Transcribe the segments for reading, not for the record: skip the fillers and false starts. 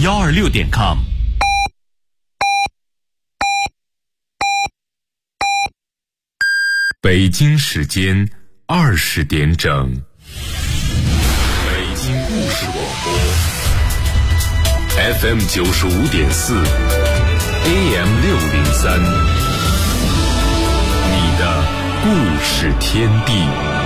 126.com。北京时间20点整，北京故事广播 FM 95.4 AM 603，你的故事天地。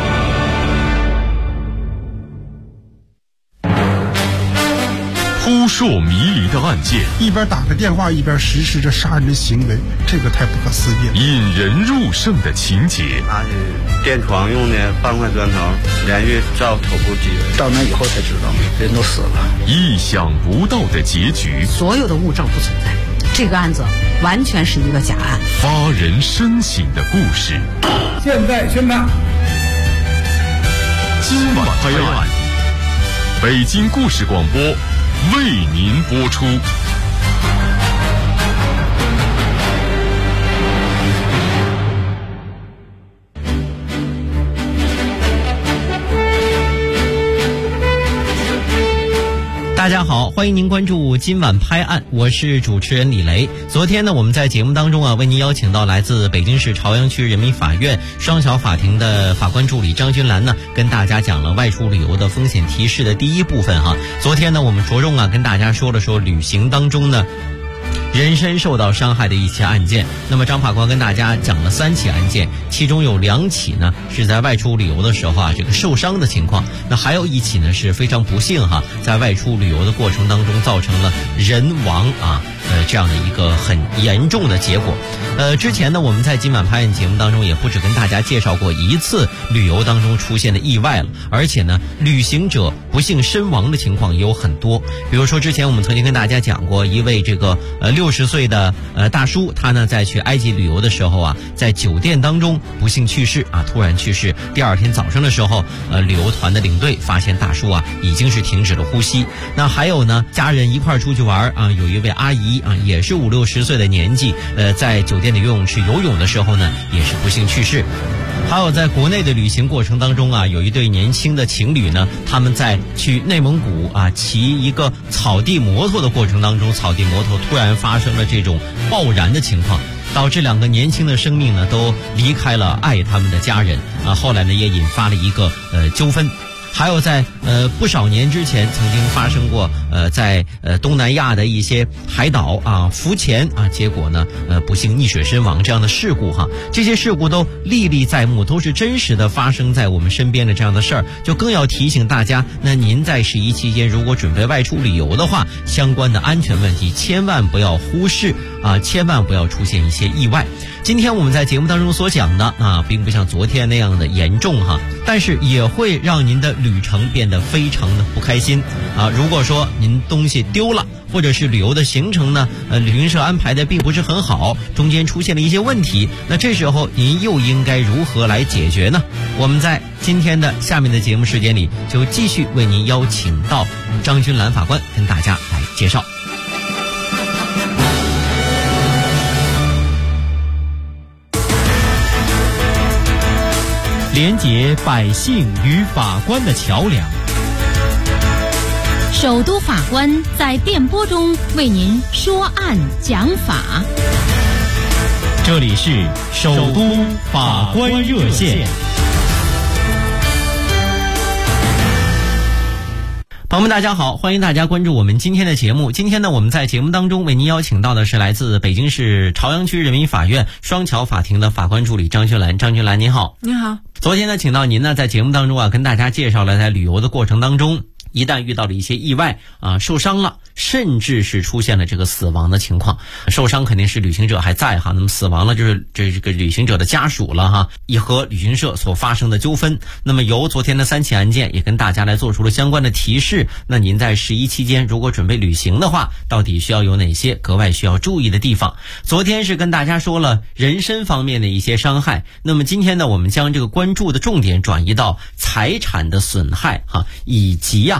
扑朔迷离的案件， 一边打着电话一边实施着杀人的行为，这个太不可思议了。 引人入胜的情节， 拿是垫床用的半块砖头，连续照头部击人。 到那以后才知道，人都死了。 意想不到的结局， 所有的物证不存在，这个案子完全是一个假案。 发人深省的故事， 现在宣判， 今晚拍案，北京故事广播为您播出。 大家好，欢迎您关注今晚拍案，我是主持人李雷。昨天呢，我们在节目当中为您邀请到来自北京市朝阳区人民法院双桥法庭的法官助理张君兰呢，跟大家讲了外出旅游的风险提示的第一部分哈。昨天呢，我们着重跟大家说了说旅行当中呢人身受到伤害的一起案件。那么张法官跟大家讲了3起案件，其中有2起呢是在外出旅游的时候这个受伤的情况，那还有1起呢是非常不幸在外出旅游的过程当中造成了人亡这样的一个很严重的结果。之前呢，我们在今晚拍案节目当中也不止跟大家介绍过1次旅游当中出现的意外了，而且呢，旅行者不幸身亡的情况也有很多。比如说之前我们曾经跟大家讲过一位这个60岁的大叔，他呢在去埃及旅游的时候在酒店当中不幸去世突然去世。第2天早上的时候，旅游团的领队发现大叔已经是停止了呼吸。那还有呢，家人一块出去玩有一位阿姨也是50-60岁的年纪，在酒店的游泳池游泳的时候呢，也是不幸去世。还有在国内的旅行过程当中有一对年轻的情侣呢，他们在去内蒙古骑一个草地摩托的过程当中，草地摩托突然发生了这种爆燃的情况，导致2个年轻的生命呢都离开了爱他们的家人后来呢也引发了一个纠纷。还有在不少年之前曾经发生过在东南亚的一些海岛浮潜结果呢不幸溺水身亡这样的事故这些事故都历历在目，都是真实的发生在我们身边的这样的事儿，就更要提醒大家，那您在11期间如果准备外出旅游的话，相关的安全问题千万不要忽视千万不要出现一些意外。今天我们在节目当中所讲的并不像昨天那样的严重但是也会让您的旅程变得非常的不开心如果说您东西丢了，或者是旅游的行程呢旅行社安排的并不是很好，中间出现了一些问题，那这时候您又应该如何来解决呢？我们在今天的下面的节目时间里就继续为您邀请到张君兰法官跟大家来介绍。连结百姓与法官的桥梁， 首都法官在电波中为您说案讲法。 这里是首都法官热线。朋友们大家好，欢迎大家关注我们今天的节目。今天呢，我们在节目当中为您邀请到的是来自北京市朝阳区人民法院双桥法庭的法官助理张君兰。张君兰您好。 你好。 昨天呢，请到您呢在节目当中跟大家介绍了在旅游的过程当中，一旦遇到了一些意外受伤了，甚至是出现了这个死亡的情况。受伤肯定是旅行者还在那么死亡了就是这个旅行者的家属了也和旅行社所发生的纠纷。那么由昨天的3起案件也跟大家来做出了相关的提示，那您在11期间如果准备旅行的话，到底需要有哪些格外需要注意的地方？昨天是跟大家说了人身方面的一些伤害，那么今天呢，我们将这个关注的重点转移到财产的损害以及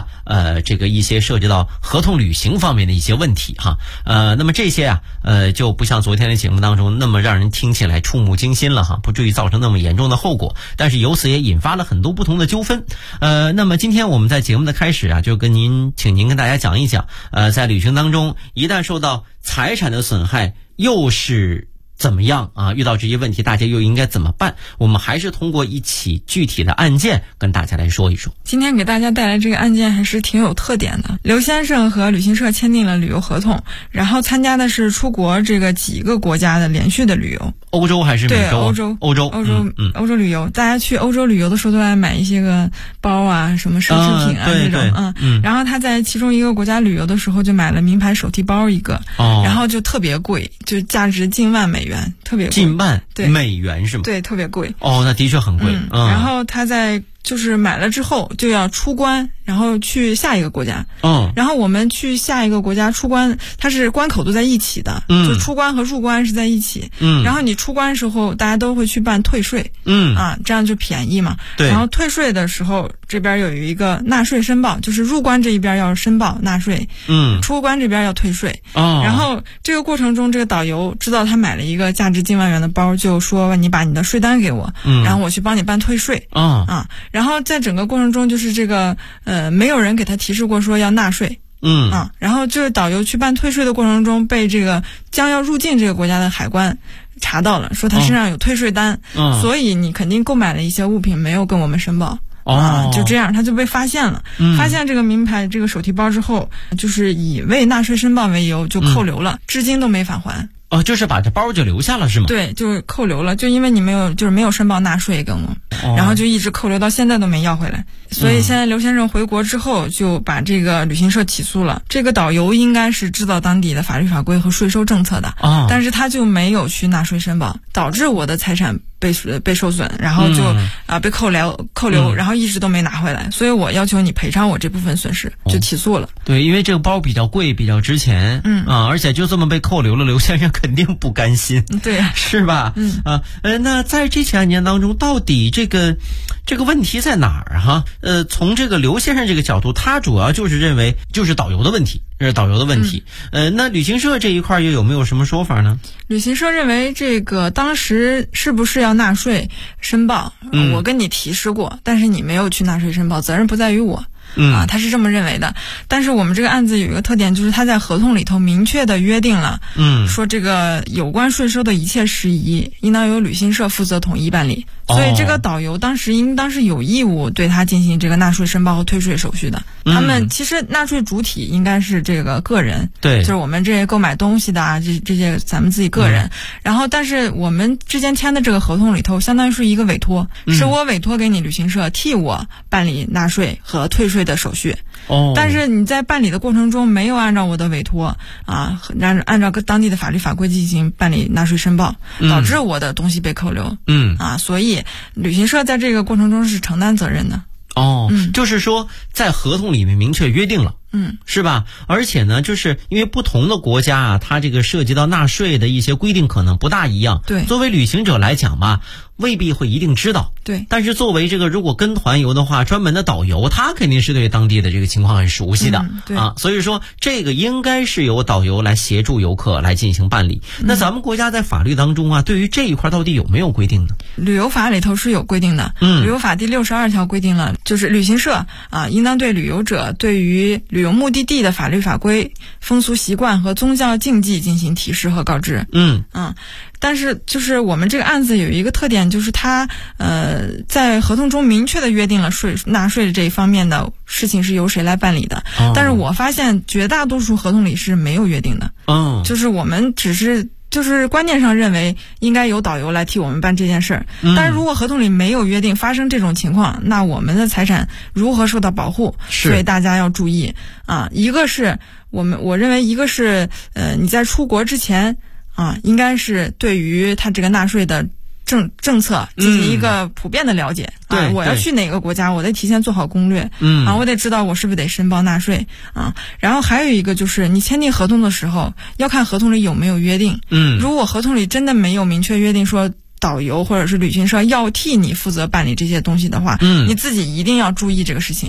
这个一些涉及到合同履行方面的一些问题哈。那么这些就不像昨天的节目当中那么让人听起来触目惊心了哈，不至于造成那么严重的后果，但是由此也引发了很多不同的纠纷。那么今天我们在节目的开始就请您跟大家讲一讲，在旅行当中一旦受到财产的损害又是怎么样遇到这些问题大家又应该怎么办？我们还是通过一起具体的案件跟大家来说一说。 今天给大家带来这个案件还是挺有特点的。刘先生和旅行社签订了旅游合同，然后参加的是出国这个几个国家的连续的旅游。 欧洲还是美洲？ 对，欧洲旅游。大家去欧洲旅游的时候都爱买一些个包什么奢侈品这种然后他在其中一个国家旅游的时候就买了名牌手提包一个，然后就特别贵，就价值近万美元，特别贵。 近万美元是吗？ 对，特别贵。 那的确很贵。 然后他在就是买了之后就要出关，然后去下一个国家。然后我们去下一个国家出关，它是关口都在一起的，就出关和入关是在一起。然后你出关的时候大家都会去办退税。这样就便宜嘛。对。然后退税的时候这边有一个纳税申报，就是入关这一边要申报纳税，出关这边要退税。然后这个过程中这个导游知道他买了一个价值近万元的包，就说你把你的税单给我，然后我去帮你办退税。然后在整个过程中就是这个没有人给他提示过说要纳税。然后就是导游去办退税的过程中被这个将要入境这个国家的海关查到了，说他身上有退税单，所以你肯定购买了一些物品没有跟我们申报。就这样他就被发现了。发现这个名牌这个手提包之后，就是以未纳税申报为由就扣留了，至今都没返还。 就是把这包就留下了是吗？ 对，就是扣留了，就因为你没有申报纳税跟我，然后就一直扣留到现在都没要回来。所以现在刘先生回国之后就把这个旅行社起诉了。这个导游应该是知道当地的法律法规和税收政策的，但是他就没有去纳税申报，导致我的财产被受损，然后就被扣留，然后一直都没拿回来，所以我要求你赔偿我这部分损失，就起诉了。 对，因为这个包比较贵，比较值钱，而且就这么被扣留了，刘先生肯定不甘心， 对， 是吧？那在这起案件当中，到底这个问题在哪儿哈？从这个刘先生这个角度，他主要就是认为就是导游的问题。这是导游的问题。那旅行社这一块又有没有什么说法呢？ 旅行社认为这个当时是不是要纳税申报，我跟你提示过，但是你没有去纳税申报，责任不在于我。他是这么认为的。但是我们这个案子有一个特点，就是他在合同里头明确的约定了，说这个有关税收的一切事宜应当由旅行社负责统一办理。所以这个导游当时应当是有义务对他进行这个纳税申报和退税手续的。他们其实纳税主体应该是这个个人，对，就是我们这些购买东西的这些咱们自己个人。然后但是我们之间签的这个合同里头相当于是一个委托，是我委托给你旅行社替我办理纳税和退税的手续。但是你在办理的过程中没有按照我的委托按照当地的法律法规进行办理纳税申报，导致我的东西被扣留。所以旅行社在这个过程中是承担责任的。 就是说在合同里面明确约定了，是吧？而且呢，就是因为不同的国家它这个涉及到纳税的一些规定可能不大一样。对，作为旅行者来讲吧，未必会一定知道。对，但是作为这个如果跟团游的话，专门的导游他肯定是对当地的这个情况很熟悉的。所以说这个应该是由导游来协助游客来进行办理。那咱们国家在法律当中对于这一块到底有没有规定呢？ 旅游法里头是有规定的。旅游法第62条规定了，就是旅行社应当对旅游者对于旅游目的地的法律法规、风俗习惯和宗教禁忌进行提示和告知。但是就是我们这个案子有一个特点，就是它在合同中明确的约定了纳税这一方面的事情是由谁来办理的。但是我发现绝大多数合同里是没有约定的。就是我们只是就是观念上认为应该由导游来替我们办这件事儿。但是如果合同里没有约定，发生这种情况，那我们的财产如何受到保护？所以大家要注意一个是我认为一个是你在出国之前应该是对于他这个纳税的政策进行一个普遍的了解。我要去哪个国家，我得提前做好攻略。我得知道我是不是得申报纳税然后还有一个就是你签订合同的时候要看合同里有没有约定。如果合同里真的没有明确约定说导游或者是旅行社要替你负责办理这些东西的话，你自己一定要注意这个事情。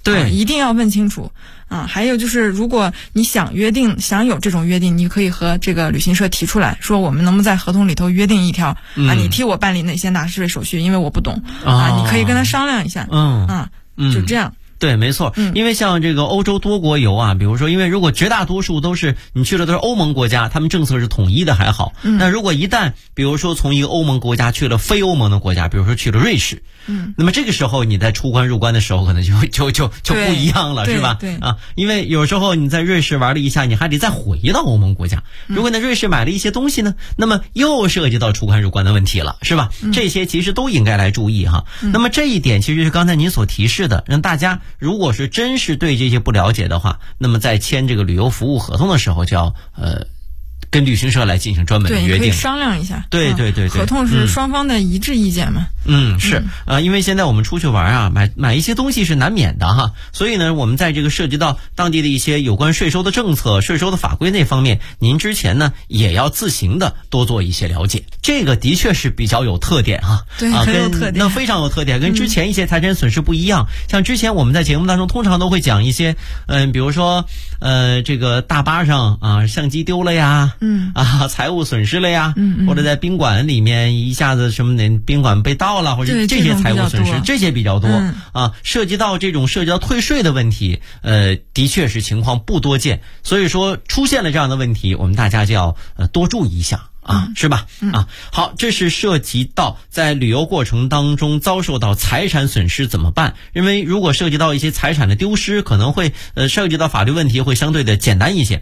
对， 一定要问清楚啊。还有就是，如果你想有这种约定，你可以和这个旅行社提出来说，我们能不能在合同里头约定一条啊？你替我办理哪些纳税手续，因为我不懂啊，你可以跟他商量一下。就这样。 对，没错，因为像这个欧洲多国游啊，比如说，因为如果绝大多数都是你去的都是欧盟国家，他们政策是统一的还好。那如果一旦比如说从一个欧盟国家去了非欧盟的国家，比如说去了瑞士，那么这个时候你在出关入关的时候可能就不一样了，是吧？ 对啊，因为有时候你在瑞士玩了一下，你还得再回到欧盟国家。如果在瑞士买了一些东西呢，那么又涉及到出关入关的问题了，是吧？这些其实都应该来注意哈。那么这一点其实是刚才您所提示的，让大家如果是真是对这些不了解的话，那么在签这个旅游服务合同的时候就要跟旅行社来进行专门的约定， 可以商量一下。 对， 合同是双方的一致意见嘛。 是因为现在我们出去玩啊，买一些东西是难免的哈，所以呢，我们在这个涉及到当地的一些有关税收的政策、税收的法规那方面，您之前呢也要自行的多做一些了解。这个的确是比较有特点哈， 对，很有特点， 那非常有特点，跟之前一些财产损失不一样。像之前我们在节目当中通常都会讲一些，比如说这个大巴上啊，相机丢了呀。财务损失了呀，或者在宾馆里面一下子什么宾馆被盗了，或者这些财务损失，这些比较多啊。涉及到退税的问题，的确是情况不多见，所以说出现了这样的问题，我们大家就要多注意一下啊，是吧？好，这是涉及到在旅游过程当中遭受到财产损失怎么办？因为如果涉及到一些财产的丢失，可能会涉及到法律问题会相对的简单一些。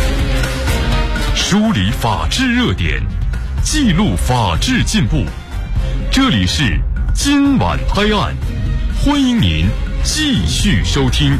梳理法治热点，记录法治进步。这里是今晚拍案，欢迎您继续收听。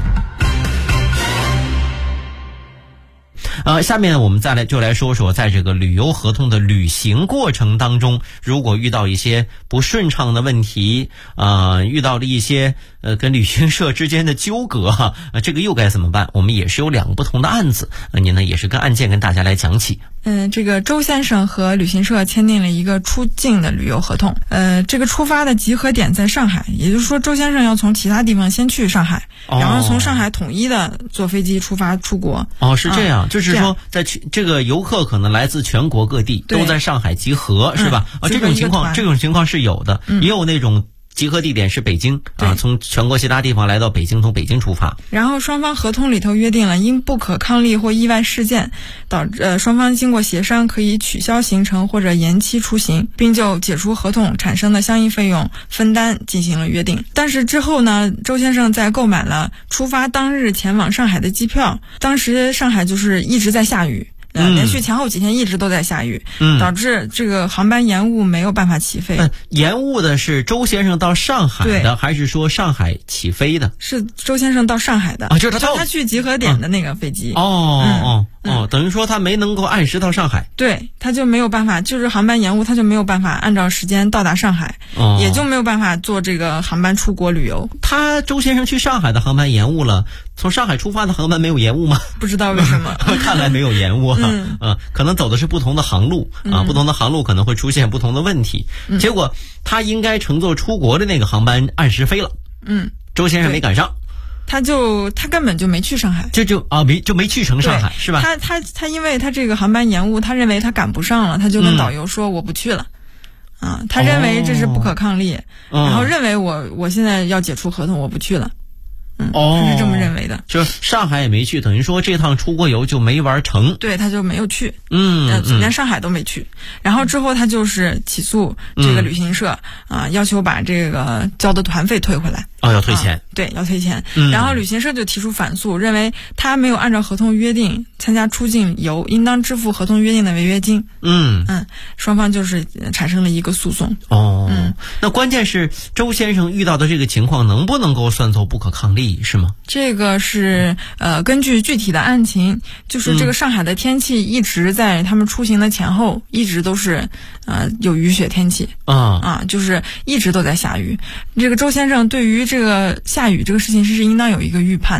下面我们再来说说，在这个旅游合同的履行过程当中，如果遇到一些不顺畅的问题，遇到了一些跟旅行社之间的纠葛，这个又该怎么办？我们也是有两个不同的案子，您呢也是跟案件跟大家来讲起。 这个周先生和旅行社签订了一个出境的旅游合同。这个出发的集合点在上海，也就是说周先生要从其他地方先去上海，然后从上海统一的坐飞机出发出国。 是这样，就是说在这个游客可能来自全国各地，都在上海集合，是吧？这种情况是有的，也有那种集合地点是北京从全国其他地方来到北京，从北京出发。 然后双方合同里头约定了，因不可抗力或意外事件导致双方经过协商可以取消行程或者延期出行，并就解除合同产生的相应费用分担进行了约定。但是之后呢，周先生在购买了出发当日前往上海的机票，当时上海就是一直在下雨。连续前后几天一直都在下雨，导致这个航班延误，没有办法起飞。 延误的是周先生到上海的，还是说上海起飞的？ 是周先生到上海的就是他去集合点的那个飞机。 等于说他没能够按时到上海。 对，他就没有办法，就是航班延误，他就没有办法按照时间到达上海，也就没有办法坐这个航班出国旅游。 他周先生去上海的航班延误了，从上海出发的航班没有延误吗？ 不知道为什么看来没有延误可能走的是不同的航路不同的航路可能会出现不同的问题。结果他应该乘坐出国的那个航班按时飞了，周先生没赶上。 他根本就没去上海， 就没去成上海，是吧？ 他因为他这个航班延误，他认为他赶不上了，他就跟导游说我不去了。他认为这是不可抗力，然后认为我现在要解除合同，我不去了。他是这么认为的。 就上海也没去，等于说这趟出国游就没玩成。 对，他就没有去。连上海都没去。然后之后他就是起诉这个旅行社要求把这个交的团费退回来。 要退钱。 对，要退钱。然后旅行社就提出反诉，认为他没有按照合同约定参加出境游，应当支付合同约定的违约金。双方就是产生了一个诉讼。 那关键是周先生遇到的这个情况能不能够算作不可抗力，是吗？ 这个是根据具体的案情，就是这个上海的天气一直在他们出行的前后一直都是有雨雪天气就是一直都在下雨。这个周先生对于这个下雨这个事情是应当有一个预判的。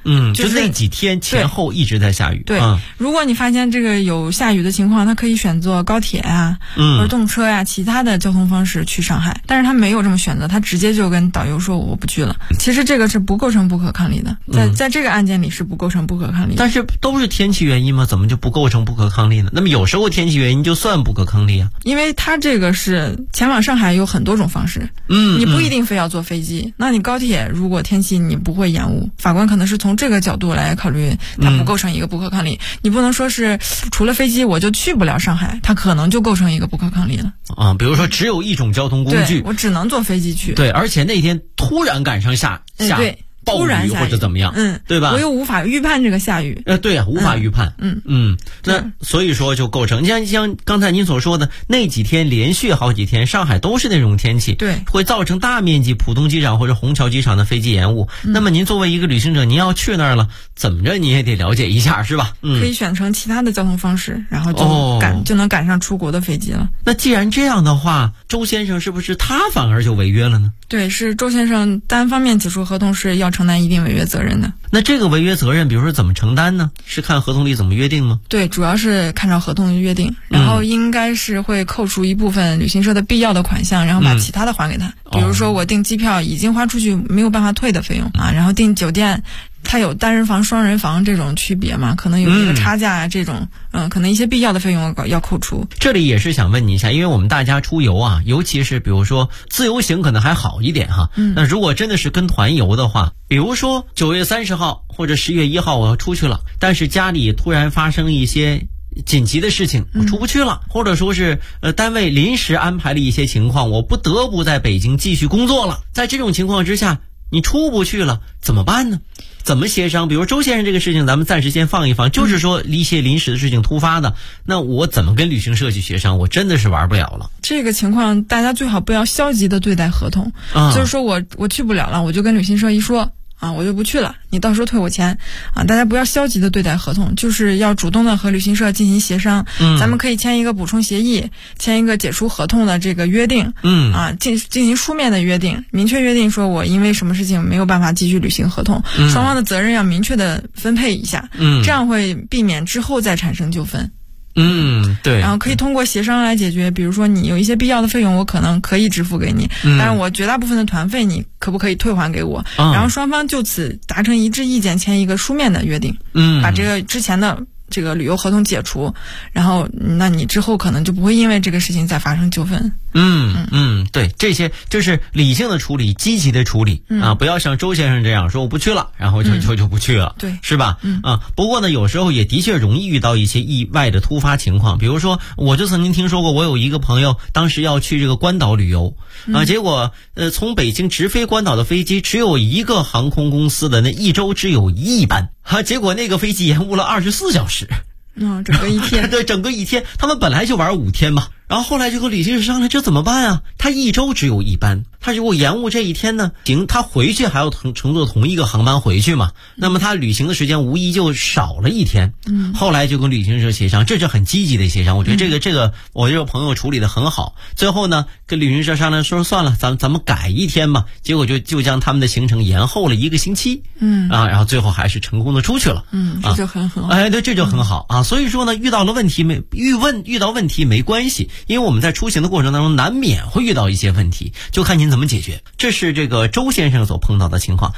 就那几天前后一直在下雨。 对，如果你发现这个有下雨的情况，他可以选择高铁啊，或者动车呀，其他的交通方式去上海。但是他没有这么选择，他直接就跟导游说我不去了。其实这个是不构成不可抗力的，在这个案件里是不构成不可抗力的。 但是都是天气原因吗？怎么就不构成不可抗力呢？那么有时候天气原因就算不可抗力啊？ 因为他这个是前往上海有很多种方式，你不一定非要坐飞机。那你高铁如果天气你不会延误，法官可能是从这个角度来考虑，它不构成一个不可抗力。你不能说是除了飞机我就去不了上海，它可能就构成一个不可抗力了。 比如说只有一种交通工具， 对，我只能坐飞机去。 对，而且那天突然赶上下对。 暴雨或者怎么样，对吧？ 我又无法预判这个下雨。 对啊，无法预判。那所以说就构成。像刚才您所说的那几天，连续好几天，上海都是那种天气， 对， 会造成大面积浦东机场或者虹桥机场的飞机延误。那么您作为一个旅行者，您要去那儿了，怎么着你也得了解一下，是吧？ 可以选成其他的交通方式，然后就能赶上出国的飞机了。 那既然这样的话，周先生是不是他反而就违约了呢？ 对，是周先生单方面解除合同是要承担一定违约责任的。 那这个违约责任比如说怎么承担呢？是看合同里怎么约定吗？ 对，主要是看照合同的约定，然后应该是会扣除一部分旅行社的必要的款项，然后把其他的还给他。比如说我订机票已经花出去没有办法退的费用然后订酒店它有单人房双人房这种区别嘛，可能有一个差价啊，这种可能一些必要的费用要扣除。 这里也是想问你一下，因为我们大家出游啊，尤其是比如说自由行可能还好一点哈，那如果真的是跟团游的话，比如说9月30号或者10月1号我要出去了，但是家里突然发生一些紧急的事情，我出不去了，或者说是单位临时安排了一些情况，我不得不在北京继续工作了。在这种情况之下，你出不去了怎么办呢？怎么协商？比如周先生这个事情咱们暂时先放一放，就是说一些临时的事情突发的，那我怎么跟旅行社去协商？我真的是玩不了了。 这个情况大家最好不要消极的对待合同，就是说我去不了了，我就跟旅行社一说我就不去了，你到时候退我钱大家不要消极的对待合同，就是要主动的和旅行社进行协商。咱们可以签一个补充协议，签一个解除合同的这个约定。进行书面的约定，明确约定说我因为什么事情没有办法继续履行合同，双方的责任要明确的分配一下。这样会避免之后再产生纠纷。 对， 然后可以通过协商来解决，比如说你有一些必要的费用我可能可以支付给你，但是我绝大部分的团费你可不可以退还给我，然后双方就此达成一致意见，签一个书面的约定，把这个之前的这个旅游合同解除，然后那你之后可能就不会因为这个事情再发生纠纷。 对，这些就是理性的处理，积极的处理不要像周先生这样说我不去了，然后就不去了， 对， 是吧？不过呢，有时候也的确容易遇到一些意外的突发情况，比如说我就曾经听说过，我有一个朋友当时要去这个关岛旅游结果从北京直飞关岛的飞机只有一个航空公司的，那一周只有1班结果那个飞机延误了24小时。 整个一天对，整个一天，他们本来就玩5天嘛，然后后来就和旅行社商量，这怎么办啊？他一周只有1班，他如果延误这一天呢，他回去还要乘坐同一个航班回去嘛，那么他旅行的时间无疑就少了1天。后来就跟旅行社协商，这是很积极的协商，我觉得这个我这个朋友处理的很好。最后呢，跟旅行社商量说算了，咱们改1天吧，结果就将他们的行程延后了1个星期。然后最后还是成功的出去了。 这就很好。 对，这就很好所以说呢，遇到问题没关系，因为我们在出行的过程当中难免会遇到一些问题，就看您怎么解决。这是这个周先生所碰到的情况。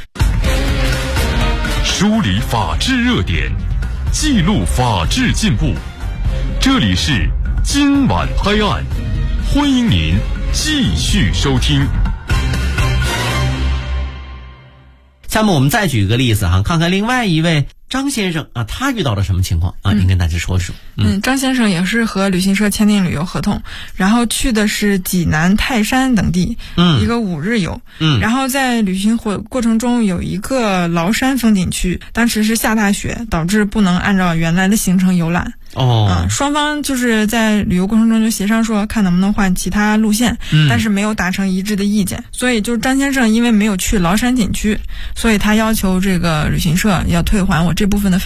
梳理法治热点，记录法治进步，这里是今晚拍案，欢迎您继续收听。 下面我们再举个例子看看另外一位张先生他遇到了什么情况您跟大家说说。 张先生也是和旅行社签订旅游合同，然后去的是济南、泰山等地，一个5日游。然后在旅行过程中有一个崂山风景区，当时是下大雪，导致不能按照原来的行程游览。双方就是在旅游过程中就协商说看能不能换其他路线，但是没有达成一致的意见，所以就是张先生因为没有去崂山景区，所以他要求这个旅行社要退还我这部分的费用，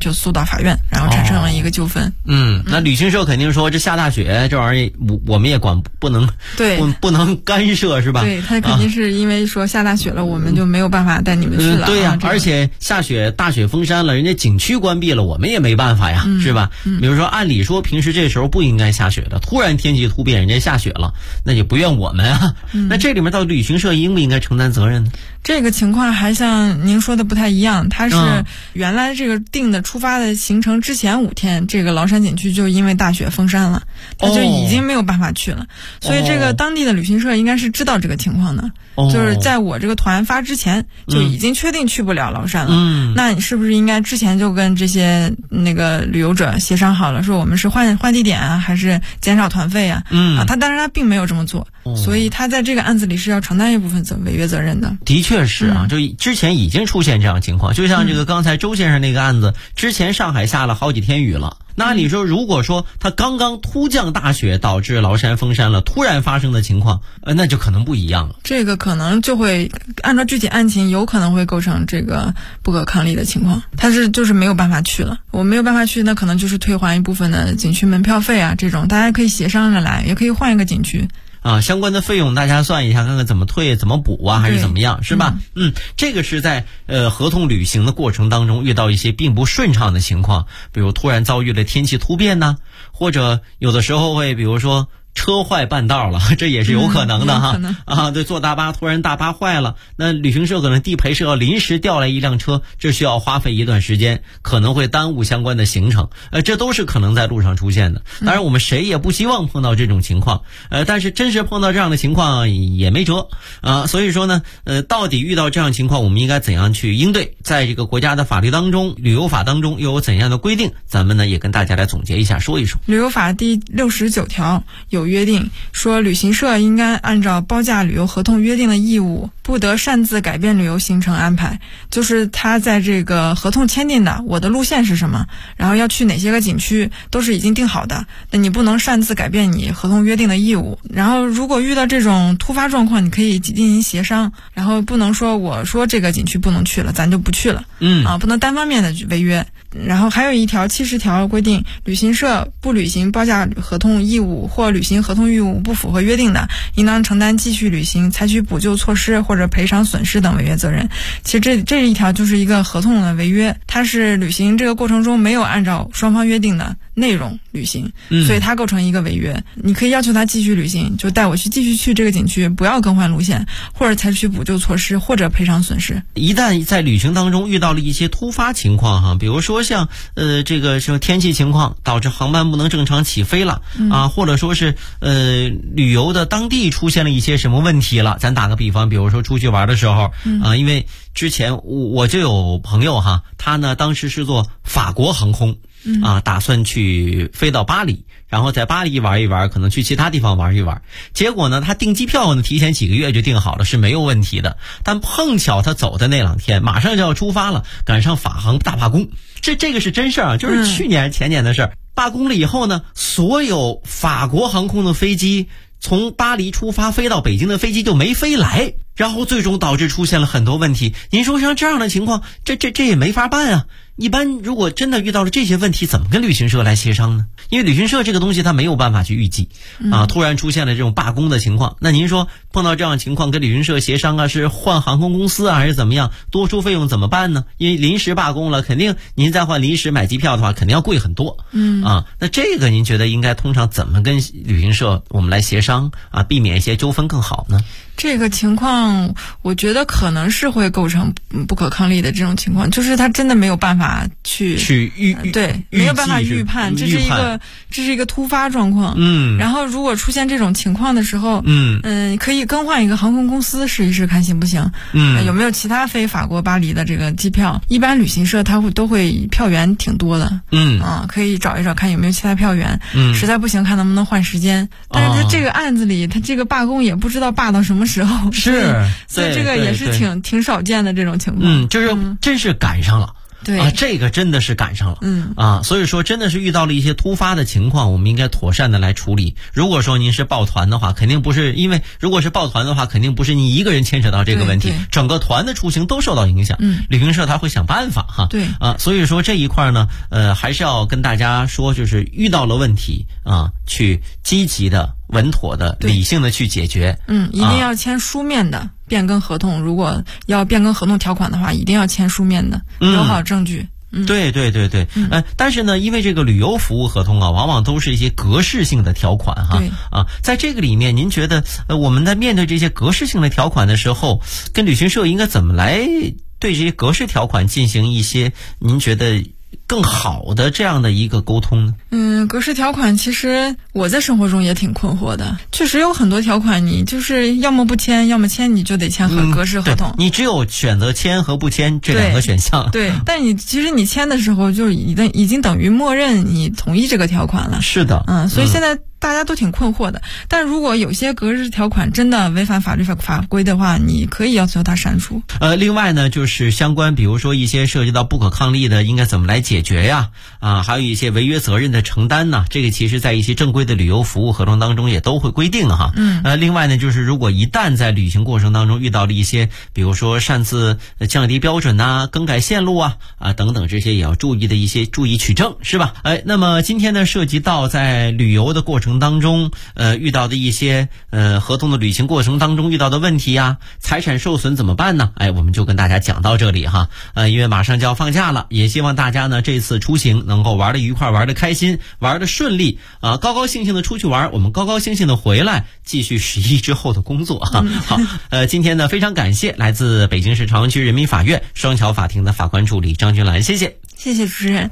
就诉到法院，然后产生了一个纠纷。 那旅行社肯定说这下大雪这玩意儿我们也不能干涉，是吧？ 对，他肯定是因为说下大雪了，我们就没有办法带你们去了。 对呀，而且大雪封山了，人家景区关闭了，我们也没办法呀，是吧？比如说按理说平时这时候不应该下雪的，突然天气突变，人家下雪了，那也不怨我们啊。那这里面到底旅行社应不应该承担责任呢？ 这个情况还像您说的不太一样，它是原来这个定的出发的行程之前5天，这个崂山景区就因为大雪封山了，它就已经没有办法去了。所以这个当地的旅行社应该是知道这个情况的，就是在我这个团发之前就已经确定去不了崂山了。那你是不是应该之前就跟这些那个旅游者协商好了，说我们是换地点啊，还是减少团费啊？他当然他并没有这么做，所以他在这个案子里是要承担一部分违约责任的。 的确是啊，就之前已经出现这样情况，就像这个刚才周先生那个案子，之前上海下了好几天雨了。那按理说，如果说他刚刚突降大雪导致崂山封山了，突然发生的情况，那就可能不一样了。 这个可能就会按照具体案情，有可能会构成这个不可抗力的情况。他就是没有办法去了，我没有办法去，那可能就是退还一部分的景区门票费啊，这种大家可以协商着来，也可以换一个景区。 相关的费用大家算一下，看看怎么退怎么补啊，还是怎么样，是吧？这个是在合同履行的过程当中遇到一些并不顺畅的情况，比如突然遭遇了天气突变呢，或者有的时候会比如说车坏半道了，这也是有可能的哈。对，坐大巴突然大巴坏了，那旅行社可能地陪是要临时调来一辆车，这需要花费一段时间，可能会耽误相关的行程，这都是可能在路上出现的。当然我们谁也不希望碰到这种情况，但是真是碰到这样的情况也没辙啊。所以说呢，到底遇到这样的情况我们应该怎样去应对，在这个国家的法律当中，旅游法当中又有怎样的规定，咱们呢也跟大家来总结一下，说一说。 旅游法第69条有约定说，旅行社应该按照包价旅游合同约定的义务，不得擅自改变旅游行程安排。就是他在这个合同签订的，我的路线是什么，然后要去哪些个景区，都是已经定好的，那你不能擅自改变你合同约定的义务。然后如果遇到这种突发状况，你可以进行协商，然后不能说我说这个景区不能去了，咱就不去了。不能单方面的违约。然后还有一条70条规定，旅行社不履行包价合同义务或履行合同义务不符合约定的，应当承担继续履行、采取补救措施或者赔偿损失等违约责任。其实这一条就是一个合同的违约，它是履行这个过程中没有按照双方约定的内容履行，所以它构成一个违约。你可以要求他继续履行，就带我继续去这个景区，不要更换路线，或者采取补救措施或者赔偿损失。 一旦在旅行当中遇到了一些突发情况哈，比如说像这个天气情况导致航班不能正常起飞了或者说是旅游的当地出现了一些什么问题了，咱打个比方，比如说出去玩的时候因为之前我就有朋友哈，他呢当时是坐法国航空打算去飞到巴黎，然后在巴黎玩一玩，可能去其他地方玩一玩。结果呢，他订机票呢提前几个月就订好了，是没有问题的。但碰巧他走的那2天马上就要出发了，赶上法航大罢工。这个是真事儿啊，就是去年前年的事儿。罢工了以后呢，所有法国航空的飞机从巴黎出发飞到北京的飞机就没飞来，然后最终导致出现了很多问题。您说像这样的情况，这也没法办啊。一般如果真的遇到了这些问题，怎么跟旅行社来协商呢？因为旅行社这个东西它没有办法去预计突然出现了这种罢工的情况，那您说碰到这样的情况跟旅行社协商是换航空公司还是怎么样，多出费用怎么办呢？因为临时罢工了，肯定您再换临时买机票的话肯定要贵很多那这个您觉得应该通常怎么跟旅行社我们来协商避免一些纠纷更好呢？ 这个情况我觉得可能是会构成不可抗力的这种情况，就是他真的没有办法去对，没有办法预判，这是一个突发状况然后如果出现这种情况的时候可以更换一个航空公司试一试看行不行有没有其他飞法国巴黎的这个机票。一般旅行社都会票源挺多的可以找一找看有没有其他票源实在不行看能不能换时间。但是他这个案子里他这个罢工也不知道罢到什么时候，所以这个也是挺少见的这种情况就是真是赶上了对啊，这个真的是赶上了。所以说真的是遇到了一些突发的情况，我们应该妥善的来处理。如果说您是抱团的话，肯定不是，因为如果是抱团的话，肯定不是你一个人牵扯到这个问题，整个团的出行都受到影响。旅行社他会想办法哈。 对所以说这一块呢，还是要跟大家说，就是遇到了问题去积极的、稳妥的、理性的去解决。 一定要签书面的变更合同，如果要变更合同条款的话，一定要签书面的，有好证据。 对。但是呢，因为这个旅游服务合同往往都是一些格式性的条款哈。在这个里面，您觉得我们在面对这些格式性的条款的时候，跟旅行社应该怎么来对这些格式条款进行一些您觉得更好的这样的一个沟通呢？ 格式条款其实我在生活中也挺困惑的，确实有很多条款你就是要么不签，要么签，你就得签格式合同。 你只有选择签和不签这两个选项。 对，但其实你签的时候就已经等于默认你同意这个条款了。 是的。 所以现在大家都挺困惑的。但如果有些格式条款真的违反法律法规的话，你可以要求它删除。 另外呢，就是相关比如说一些涉及到不可抗力的应该怎么来解决呀？还有一些违约责任的承担呢，这个其实在一些正规的旅游服务合同当中也都会规定哈。另外呢，就是如果一旦在旅行过程当中遇到了一些比如说擅自降低标准更改线路等等，这些也要注意取证，是吧？那么今天呢，涉及到在旅游的过程当中遇到的一些合同的履行过程当中遇到的问题财产受损怎么办呢？我们就跟大家讲到这里哈。因为马上就要放假了，也希望大家呢这次出行能够玩得愉快，玩得开心，玩得顺利高高兴兴的出去玩，我们高高兴兴的回来，继续11之后的工作哈。好，今天呢非常感谢来自北京市朝阳区人民法院双桥法庭的法官助理张君兰，谢谢主持人。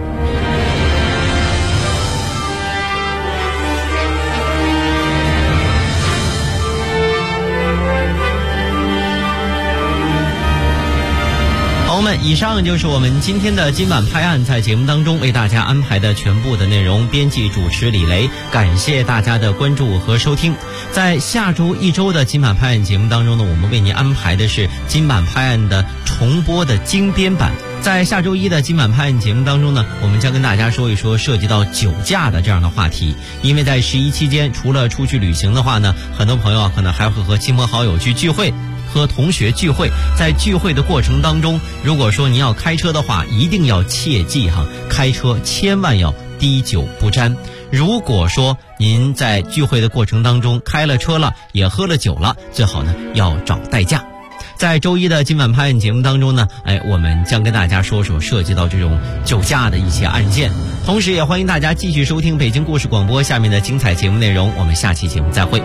朋友们，以上就是我们今天的今晚拍案，在节目当中为大家安排的全部的内容。编辑主持李雷，感谢大家的关注和收听。在下周一周的今晚拍案节目当中呢，我们为您安排的是今晚拍案的重播的精编版。在下周一的今晚拍案节目当中呢，我们将跟大家说一说涉及到酒驾的这样的话题。因为在11期间，除了出去旅行的话呢，很多朋友可能还会和亲朋好友去聚会，和同学聚会。在聚会的过程当中，如果说您要开车的话，一定要切记开车千万要滴酒不沾。如果说您在聚会的过程当中开了车了，也喝了酒了，最好呢要找代驾。在周一的今晚拍案节目当中呢，我们将跟大家说说涉及到这种酒驾的一些案件，同时也欢迎大家继续收听北京故事广播下面的精彩节目内容。我们下期节目再会。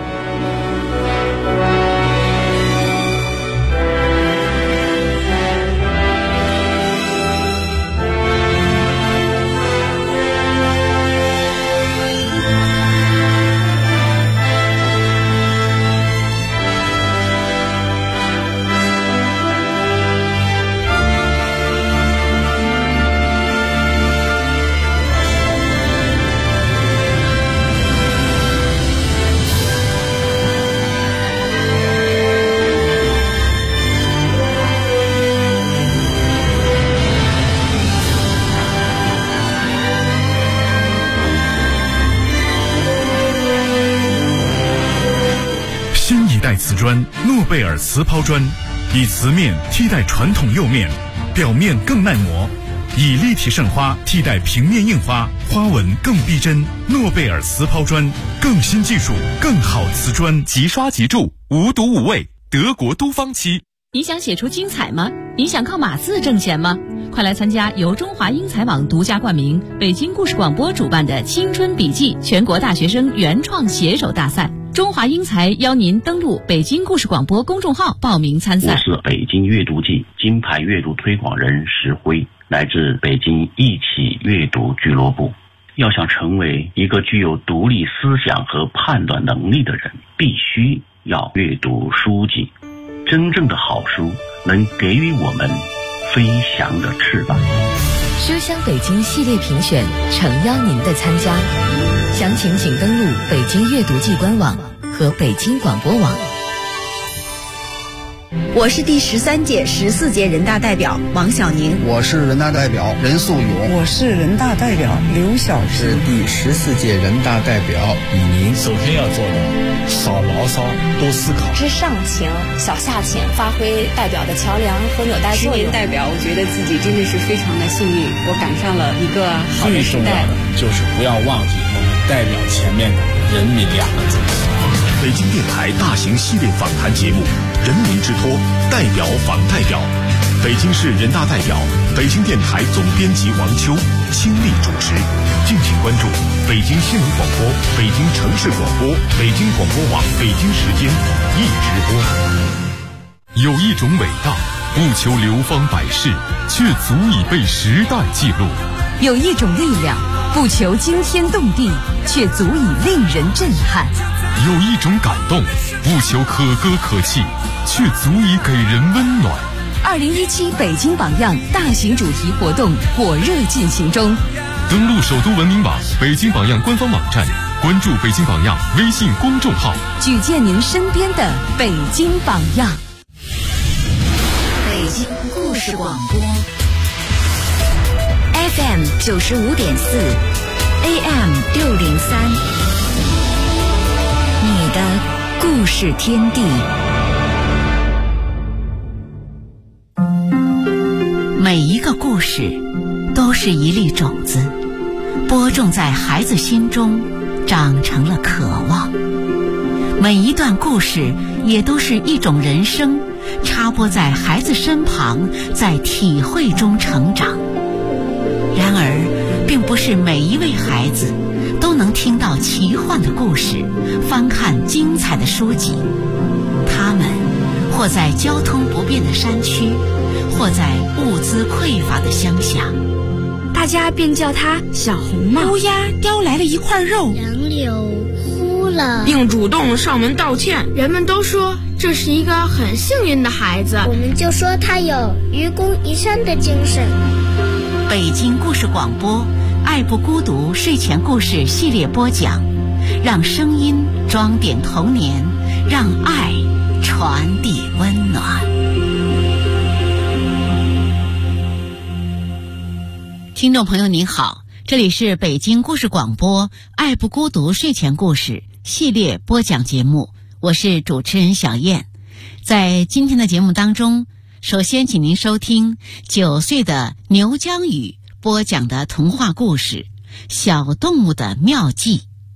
瓷砖诺贝尔瓷抛砖，以瓷面替代传统釉面，表面更耐磨；以立体渗花替代平面印花，花纹更逼真。诺贝尔瓷抛砖，更新技术，更好瓷砖， 即刷即铸，无毒无味，德国都芳漆。 你想写出精彩吗？你想靠码字挣钱吗？快来参加由中华英才网独家冠名、北京故事广播主办的青春笔记全国大学生原创写手大赛。中华英才邀您登录北京故事广播公众号报名参赛。 我是北京阅读季金牌阅读推广人石辉，来自北京一起阅读俱乐部。要想成为一个具有独立思想和判断能力的人，必须要阅读书籍。真正的好书能给予我们飞翔的翅膀。 书香北京系列评选诚邀您的参加，详情请登录北京阅读季官网和北京广播网。 我是第13届、14届人大代表王小宁。 我是人大代表任素勇。 我是人大代表刘晓平。 是第14届人大代表李宁。 首先要做的，少牢骚，多思考。 知上情，小下情，发挥代表的桥梁和纽带作用。 10年代表，我觉得自己真的是非常的幸运，我赶上了一个好的时代。 最重要的就是不要忘记我们代表前面的人民2个字。 北京电台大型系列访谈节目《人民之托》代表访代表，北京市人大代表、北京电台总编辑王秋倾力主持。敬请关注北京新闻广播、北京城市广播、北京广播网北京时间一直播。有一种伟大，不求流芳百世，却足以被时代记录； 有一种力量，不求惊天动地，却足以令人震撼； 有一种感动，不求可歌可泣，却足以给人温暖。 2017北京榜样大型主题活动火热进行中， 登录首都文明网、北京榜样官方网站，关注北京榜样微信公众号， 举荐您身边的北京榜样。 北京故事广播 FM 95.4 AM 603，你的故事天地。 每一个故事都是一粒种子，播种在孩子心中，长成了渴望。每一段故事也都是一种人生，插播在孩子身旁，在体会中成长。然而，并不是每一位孩子都能听到奇幻的故事，翻看精彩的书籍。他们或在交通不便的山区，或在物资匮乏的乡下， 大家便叫它小红帽。 乌鸦叼来了一块肉， 杨柳哭了， 并主动上门道歉。 人们都说这是一个很幸运的孩子， 我们就说他有愚公移山的精神。 北京故事广播爱不孤独睡前故事系列播讲，让声音装点童年，让爱传递温暖。听众朋友您好，这里是北京故事广播爱不孤独睡前故事系列播讲节目，我是主持人小燕。在今天的节目当中，首先请您收听9岁的牛江宇播讲的童话故事《小动物的妙计》。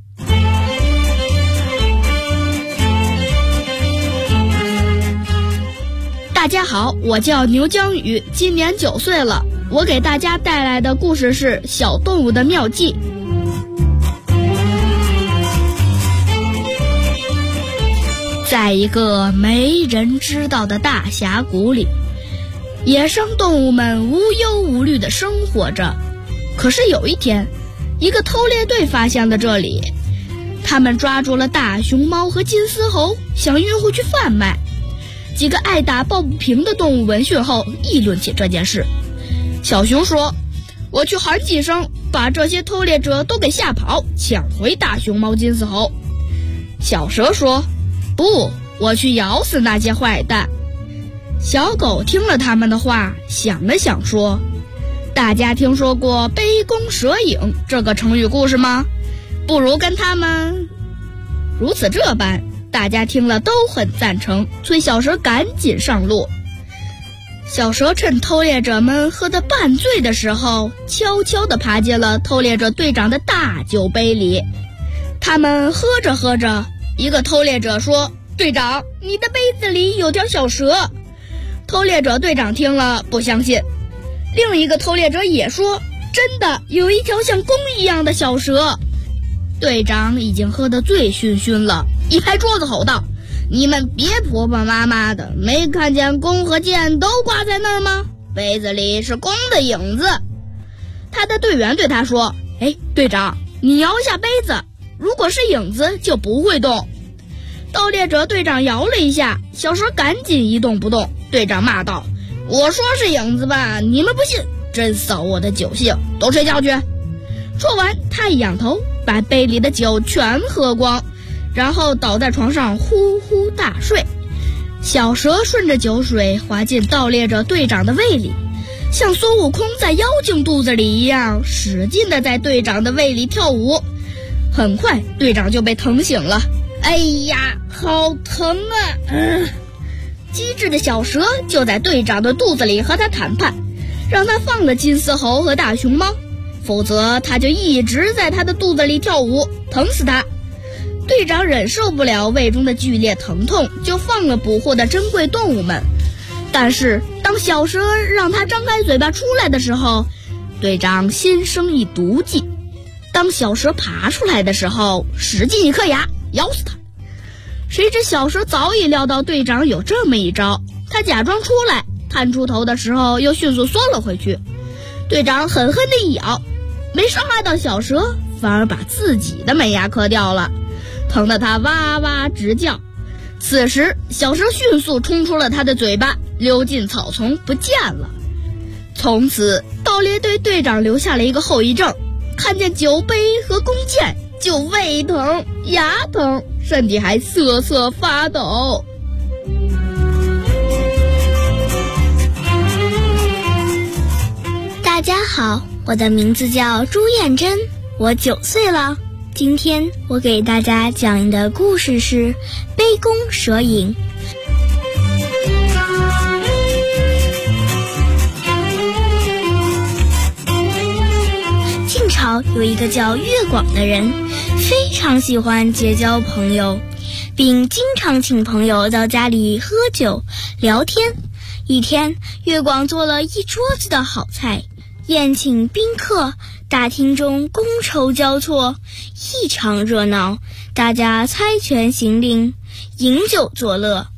大家好，我叫牛江宇，今年9岁了。我给大家带来的故事是《小动物的妙计》。在一个没人知道的大峡谷里，野生动物们无忧无虑地生活着。可是有一天，一个偷猎队发现了这里，他们抓住了大熊猫和金丝猴，想运回去贩卖。几个爱打抱不平的动物闻讯后议论起这件事。小熊说，我去喊几声，把这些偷猎者都给吓跑，抢回大熊猫金丝猴。小蛇说，不，我去咬死那些坏蛋。小狗听了他们的话，想了想说，大家听说过杯弓蛇影这个成语故事吗？不如跟他们如此这般。大家听了都很赞成，催小蛇赶紧上路。小蛇趁偷猎者们喝得半醉的时候，悄悄地爬进了偷猎者队长的大酒杯里。他们喝着喝着，一个偷猎者说，队长，你的杯子里有条小蛇。偷猎者队长听了不相信。另一个偷猎者也说，真的有一条像弓一样的小蛇。队长已经喝得醉醺醺了，一拍桌子吼道，你们别婆婆妈妈的，没看见弓和箭都挂在那儿吗？杯子里是弓的影子。他的队员对他说，队长，你摇一下杯子，如果是影子就不会动。盗猎者队长摇了一下，小蛇赶紧一动不动。队长骂道，我说是影子吧，你们不信，真扫我的酒性，都睡觉去。说完，他一仰头，把杯里的酒全喝光，然后倒在床上呼呼大睡。 小蛇顺着酒水滑进盗猎者队长的胃里，像孙悟空在妖精肚子里一样，使劲地在队长的胃里跳舞。很快，队长就被疼醒了。哎呀，好疼啊！机智的小蛇就在队长的肚子里和他谈判，让他放了金丝猴和大熊猫，否则他就一直在他的肚子里跳舞，疼死他。队长忍受不了胃中的剧烈疼痛，就放了捕获的珍贵动物们。但是当小蛇让他张开嘴巴出来的时候，队长心生一毒计。当小蛇爬出来的时候，使劲一颗牙咬死他。谁知小蛇早已料到队长有这么一招，他假装出来，探出头的时候又迅速缩了回去。队长狠狠地一咬，没伤害到小蛇，反而把自己的门牙磕掉了，疼得他哇哇直叫。此时小蛇迅速冲出了他的嘴巴，溜进草丛不见了。从此盗猎队队长留下了一个后遗症，看见酒杯和弓箭就胃疼牙疼，身体还瑟瑟发抖。 大家好，我的名字叫朱燕珍，我9岁了。今天我给大家讲的故事是杯弓蛇影。晋朝有一个叫乐广的人，非常喜欢结交朋友，并经常请朋友到家里喝酒聊天。一天，乐广做了一桌子的好菜，宴请宾客，大厅中觥筹交错，异常热闹，大家猜拳行令，饮酒作乐。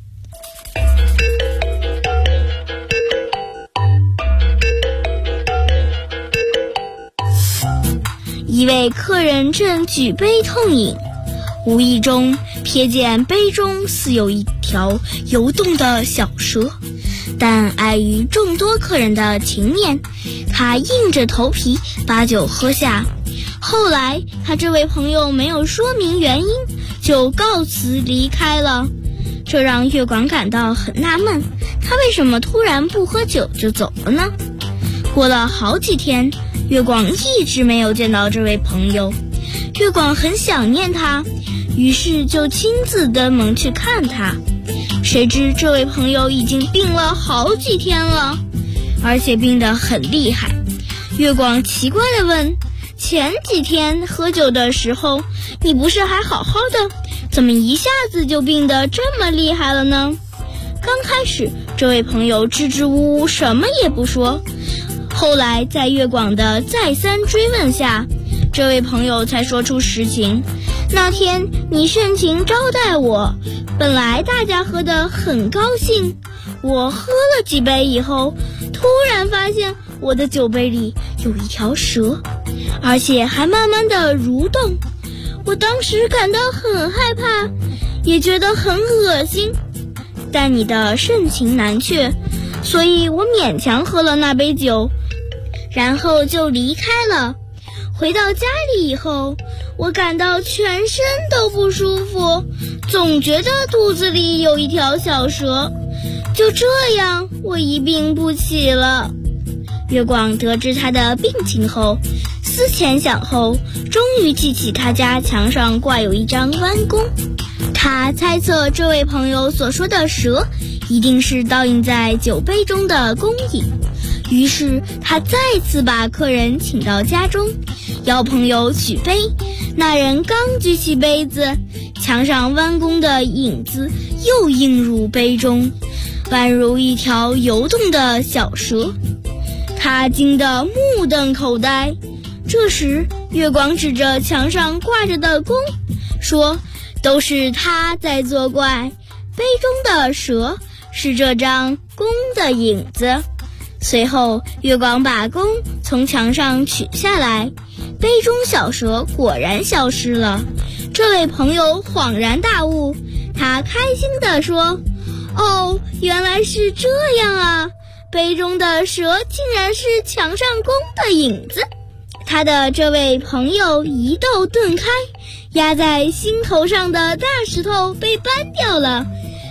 一位客人正举杯痛饮，无意中瞥见杯中似有一条游动的小蛇，但碍于众多客人的情面，他硬着头皮把酒喝下。后来他这位朋友没有说明原因，就告辞离开了，这让乐广感到很纳闷，他为什么突然不喝酒就走了呢？过了好几天，乐广一直没有见到这位朋友，乐广很想念他，于是就亲自登门去看他。谁知这位朋友已经病了好几天了，而且病得很厉害。乐广奇怪地问，前几天喝酒的时候你不是还好好的，怎么一下子就病得这么厉害了呢？刚开始这位朋友支支吾吾什么也不说，后来在乐广的再三追问下，这位朋友才说出实情。那天你盛情招待我，本来大家喝得很高兴，我喝了几杯以后，突然发现我的酒杯里有一条蛇，而且还慢慢地蠕动。我当时感到很害怕，也觉得很恶心，但你的盛情难却，所以我勉强喝了那杯酒，然后就离开了。回到家里以后，我感到全身都不舒服，总觉得肚子里有一条小蛇，就这样我一病不起了。乐广得知他的病情后，思前想后，终于记起他家墙上挂有一张弯弓。他猜测这位朋友所说的蛇一定是倒映在酒杯中的弓影，于是他再次把客人请到家中，邀朋友举杯。那人刚举起杯子，墙上弯弓的影子又映入杯中，宛如一条游动的小蛇。他惊得目瞪口呆。这时乐广指着墙上挂着的弓说，都是他在作怪，杯中的蛇是这张弓的影子。随后乐广把弓从墙上取下来，杯中小蛇果然消失了。这位朋友恍然大悟，他开心地说，哦，原来是这样啊，杯中的蛇竟然是墙上弓的影子。他的这位朋友一窦顿开，压在心头上的大石头被搬掉了，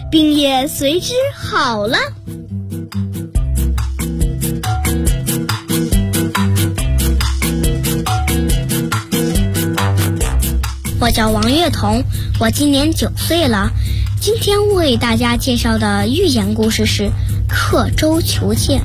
病也随之好了。我叫王月彤，我今年9岁了。今天我给大家介绍的寓言故事是刻舟求剑。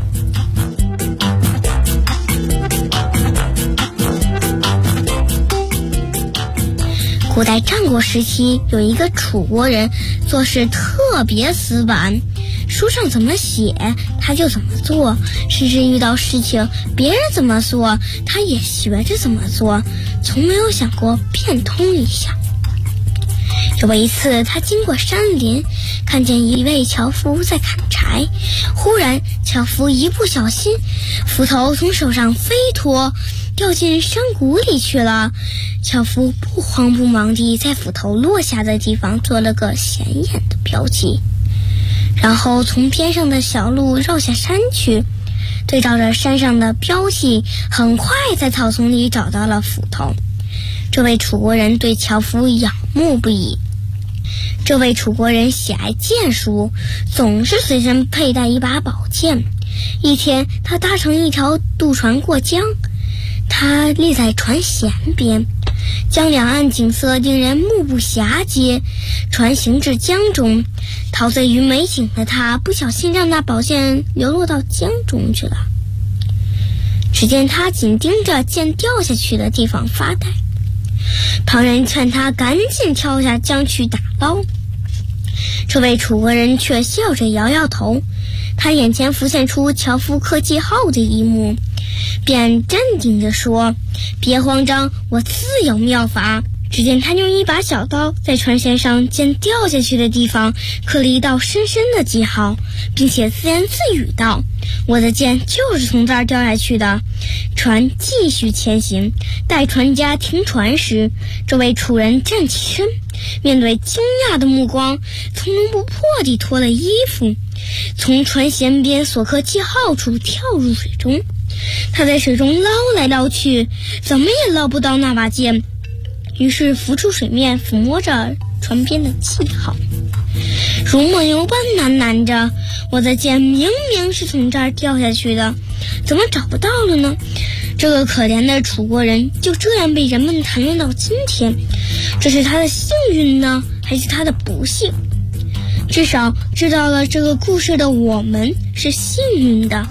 古代战国时期，有一个楚国人，做事特别死板，书上怎么写他就怎么做，甚至遇到事情别人怎么做他也学着怎么做，从没有想过变通一下。有一次他经过山林，看见一位樵夫在砍柴，忽然樵夫一不小心，斧头从手上飞脱，掉进山谷里去了。樵夫不慌不忙地在斧头落下的地方做了个显眼的标记，然后从边上的小路绕下山去，对照着山上的标记，很快在草丛里找到了斧头。这位楚国人对樵夫仰慕不已。这位楚国人喜爱剑术，总是随身佩戴一把宝剑。一天，他搭乘一条渡船过江，他立在船舷边，江两岸景色令人目不暇接。船行至江中，陶醉于美景的他不小心让那宝剑流落到江中去了。只见他紧盯着剑掉下去的地方发呆，旁人劝他赶紧跳下江去打捞。这位楚国人却笑着摇摇头，他眼前浮现出樵夫刻记号的一幕，便镇定地说：别慌张，我自有妙法。只见他用一把小刀在船舷上剑掉下去的地方刻了一道深深的记号，并且自言自语道：我的剑就是从这儿掉下去的。船继续前行，待船家停船时，这位楚人站起身，面对惊讶的目光，从容不迫地脱了衣服，从船舷边所刻记号处跳入水中。他在水中捞来捞去，怎么也捞不到那把剑，于是浮出水面，抚摸着船边的记号，如梦游般喃喃着：我的剑明明是从这儿掉下去的，怎么找不到了呢？这个可怜的楚国人就这样被人们谈论到今天，这是他的幸运呢，还是他的不幸？至少知道了这个故事的我们是幸运的。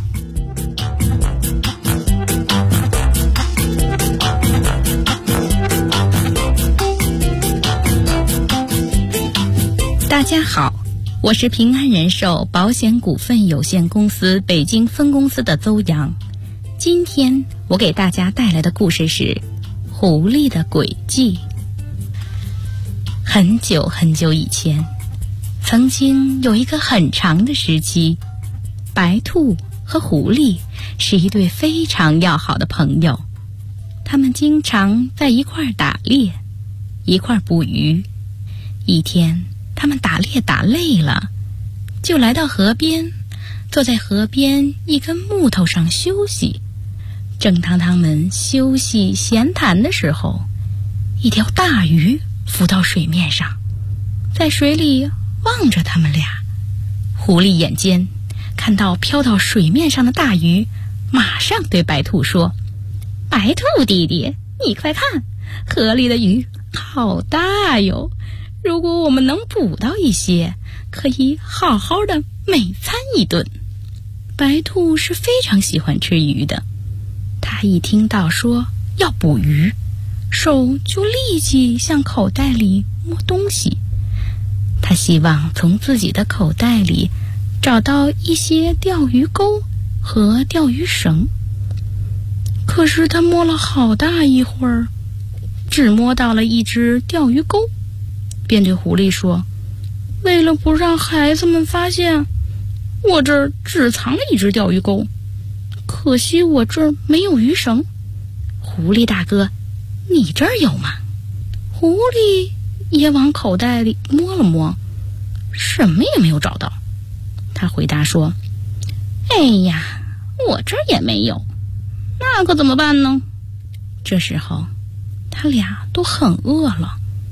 大家好，我是平安人寿保险股份有限公司北京分公司的邹阳。今天我给大家带来的故事是狐狸的诡计。很久很久以前，曾经有一个很长的时期，白兔和狐狸是一对非常要好的朋友，他们经常在一块儿打猎，一块儿捕鱼。一天他们打猎打累了，就来到河边，坐在河边一根木头上休息。正当他们休息闲谈的时候，一条大鱼浮到水面上，在水里望着他们俩。狐狸眼尖，看到飘到水面上的大鱼，马上对白兔说：白兔弟弟，你快看，河里的鱼好大哟，如果我们能捕到一些，可以好好的美餐一顿。白兔是非常喜欢吃鱼的，他一听到说要捕鱼，手就立即向口袋里摸东西。他希望从自己的口袋里找到一些钓鱼钩和钓鱼绳。可是他摸了好大一会儿，只摸到了一只钓鱼钩，便对狐狸说：为了不让孩子们发现，我这儿只藏了一只钓鱼钩，可惜我这儿没有鱼绳。狐狸大哥，你这儿有吗？狐狸也往口袋里摸了摸，什么也没有找到。他回答说：哎呀，我这儿也没有，那可怎么办呢？这时候他俩都很饿了，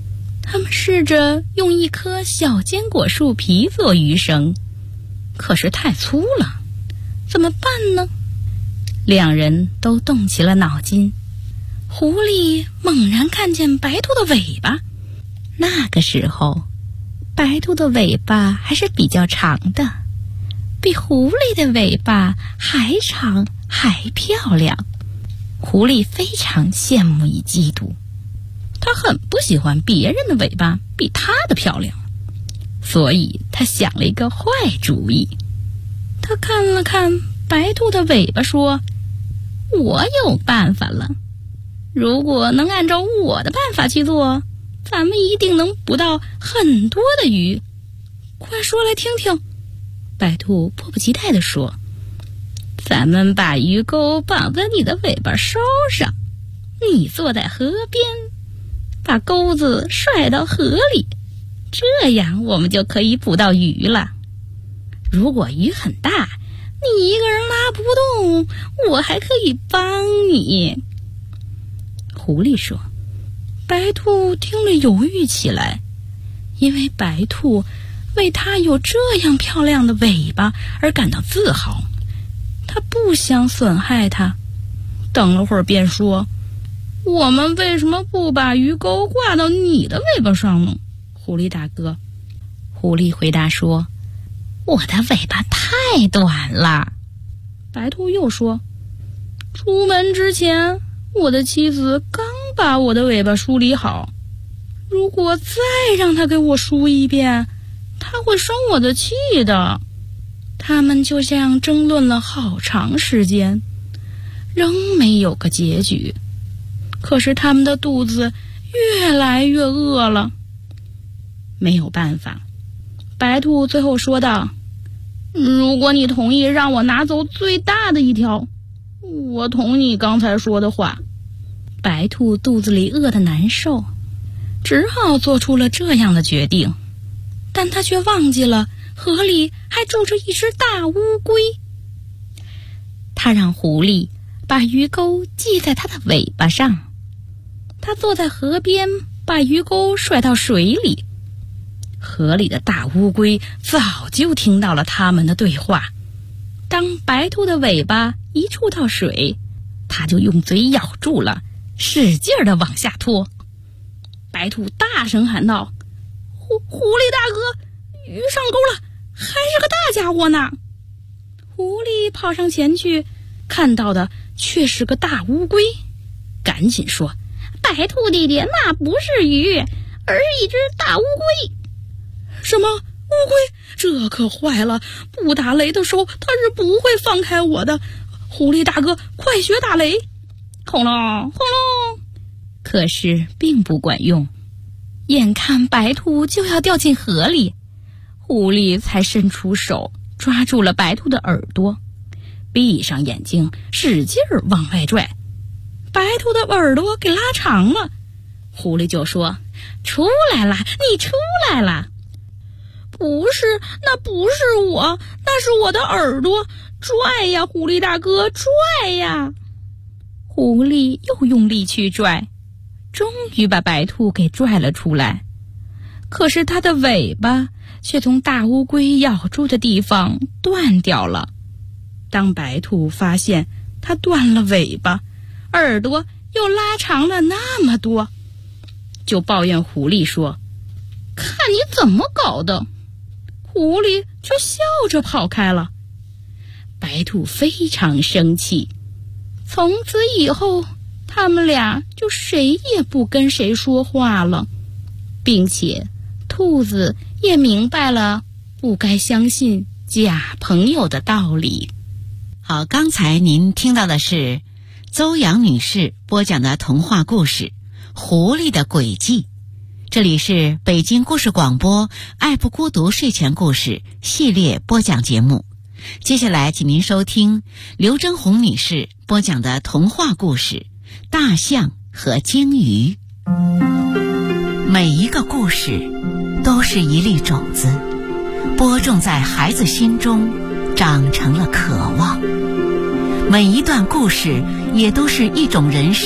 他们试着用一棵小坚果树皮做鱼绳，可是太粗了，怎么办呢？两人都动起了脑筋。狐狸猛然看见白兔的尾巴，那个时候白兔的尾巴还是比较长的，比狐狸的尾巴还长还漂亮。狐狸非常羡慕与嫉妒，他很不喜欢别人的尾巴比他的漂亮，所以他想了一个坏主意。他看了看白兔的尾巴说，我有办法了，如果能按照我的办法去做，咱们一定能捕到很多的鱼。快说来听听。白兔迫不及待地说，咱们把鱼钩绑在你的尾巴梢上，你坐在河边，把钩子甩到河里，这样我们就可以捕到鱼了。如果鱼很大，你一个人拉不动，我还可以帮你。狐狸说。白兔听了犹豫起来，因为白兔为它有这样漂亮的尾巴而感到自豪，他不想损害它。等了会儿便说，我们为什么不把鱼钩挂到你的尾巴上呢，狐狸大哥？狐狸回答说，我的尾巴太短了。白兔又说，出门之前我的妻子刚把我的尾巴梳理好，如果再让她给我梳一遍，她会生我的气的。他们就这样争论了好长时间，仍没有个结局。可是他们的肚子越来越饿了。没有办法，白兔最后说道，如果你同意让我拿走最大的一条，我同意刚才说的话。白兔肚子里饿得难受，只好做出了这样的决定，但他却忘记了河里还住着一只大乌龟。他让狐狸把鱼钩系在它的尾巴上，他坐在河边，把鱼钩甩到水里。河里的大乌龟早就听到了他们的对话，当白兔的尾巴一触到水，它就用嘴咬住了，使劲地往下拖。白兔大声喊道，狐狸大哥，鱼上钩了，还是个大家伙呢。狐狸跑上前去，看到的却是个大乌龟，赶紧说，白兔弟弟，那不是鱼，而是一只大乌龟。什么乌龟？这可坏了，不打雷的手它是不会放开我的。狐狸大哥，快学打雷！轰隆轰隆！可是并不管用，眼看白兔就要掉进河里，狐狸才伸出手抓住了白兔的耳朵，闭上眼睛使劲儿往外拽，白兔的耳朵给拉长了。狐狸就说，出来了，你出来了。不是，那不是我，那是我的耳朵，拽呀，狐狸大哥，拽呀。狐狸又用力去拽，终于把白兔给拽了出来。可是它的尾巴却从大乌龟咬住的地方断掉了。当白兔发现它断了尾巴，耳朵又拉长了那么多，就抱怨狐狸说，看你怎么搞的。狐狸就笑着跑开了。白兔非常生气，从此以后他们俩就谁也不跟谁说话了，并且兔子也明白了不该相信假朋友的道理。 好，刚才您听到的是邹阳女士播讲的童话故事《狐狸的诡计》。这里是北京故事广播爱不孤独睡前故事系列播讲节目。接下来请您收听刘真红女士播讲的童话故事《大象和鲸鱼》。每一个故事都是一粒种子，播种在孩子心中，长成了渴望。每一段故事也都是一种人生，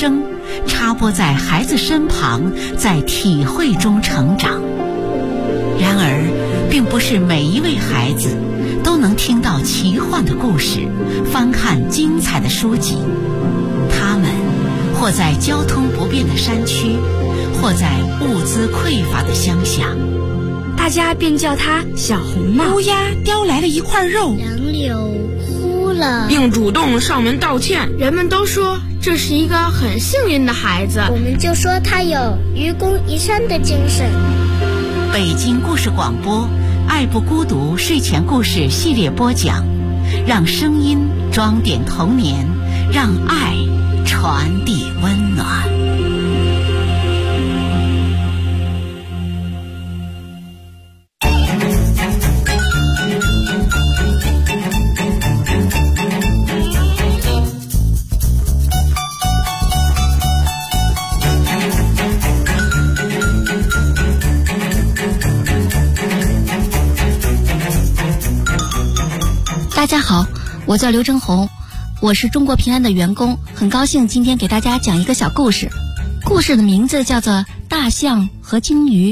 插播在孩子身旁，在体会中成长。然而，并不是每一位孩子都能听到奇幻的故事，翻看精彩的书籍。他们或在交通不便的山区，或在物资匮乏的乡下， 大家便叫他小红帽。 乌鸦叼来了一块肉， 杨柳哭了， 并主动上门道歉。 人们都说这是一个很幸运的孩子， 我们就说他有愚公移山的精神。 北京故事广播爱不孤独睡前故事系列播讲，让声音装点童年，让爱传递温暖。 大家好，我叫刘真红，我是中国平安的员工，很高兴今天给大家讲一个小故事。故事的名字叫做《大象和鲸鱼》。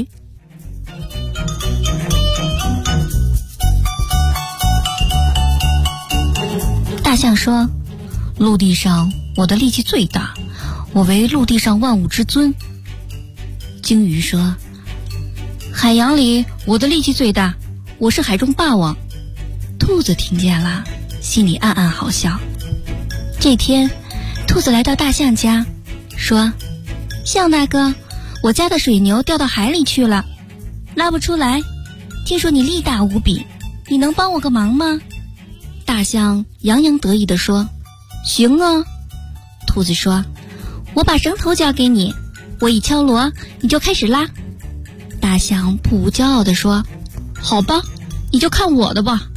大象说：陆地上我的力气最大，我为陆地上万物之尊。鲸鱼说：海洋里我的力气最大，我是海中霸王。兔子听见了，心里暗暗好笑。这天，兔子来到大象家，说：象大哥，我家的水牛掉到海里去了，拉不出来，听说你力大无比，你能帮我个忙吗？大象洋洋得意地说：行啊。兔子说：我把绳头交给你，我一敲锣，你就开始拉。大象不无骄傲地说：好吧，你就看我的吧。